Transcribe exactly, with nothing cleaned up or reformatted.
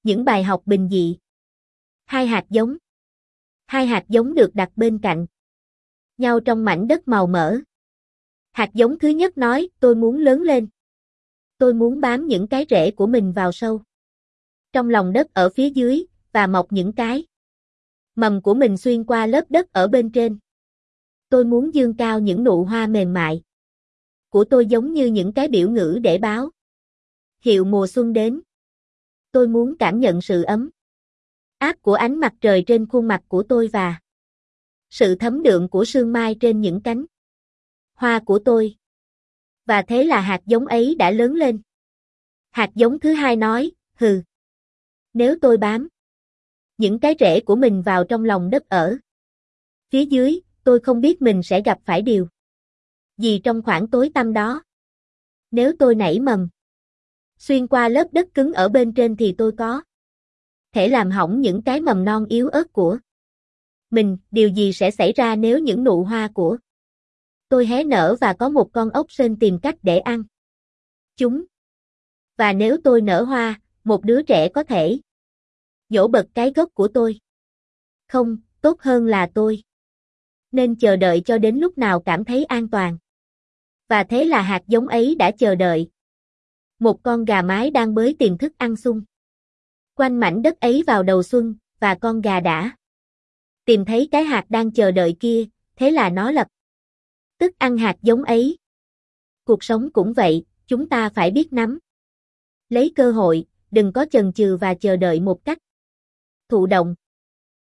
Những bài học bình dị. Hai hạt giống. Hai hạt giống được đặt bên cạnh nhau trong mảnh đất màu mỡ. Hạt giống thứ nhất nói, tôi muốn lớn lên. Tôi muốn bám những cái rễ của mình vào sâu trong lòng đất ở phía dưới, và mọc những cái mầm của mình xuyên qua lớp đất ở bên trên. Tôi muốn dương cao những nụ hoa mềm mại của tôi giống như những cái biểu ngữ để báo hiệu mùa xuân đến. Tôi muốn cảm nhận sự ấm áp của ánh mặt trời trên khuôn mặt của tôi và sự thấm đượm của sương mai trên những cánh hoa của tôi. Và thế là hạt giống ấy đã lớn lên. Hạt giống thứ hai nói, hừ. Nếu tôi bám những cái rễ của mình vào trong lòng đất ở phía dưới, tôi không biết mình sẽ gặp phải điều gì trong khoảng tối tăm đó. Nếu tôi nảy mầm xuyên qua lớp đất cứng ở bên trên thì tôi có thể làm hỏng những cái mầm non yếu ớt của mình. Điều gì sẽ xảy ra nếu những nụ hoa của tôi hé nở và có một con ốc sên tìm cách để ăn chúng? Và nếu tôi nở hoa, một đứa trẻ có thể nhổ bật cái gốc của tôi? Không, tốt hơn là tôi nên chờ đợi cho đến lúc nào cảm thấy an toàn. Và thế là hạt giống ấy đã chờ đợi. Một con gà mái đang bới tìm thức ăn xung quanh mảnh đất ấy vào đầu xuân, và con gà đã tìm thấy cái hạt đang chờ đợi kia, thế là nó lập tức ăn hạt giống ấy. Cuộc sống cũng vậy, chúng ta phải biết nắm lấy cơ hội, đừng có chần chừ và chờ đợi một cách thụ động.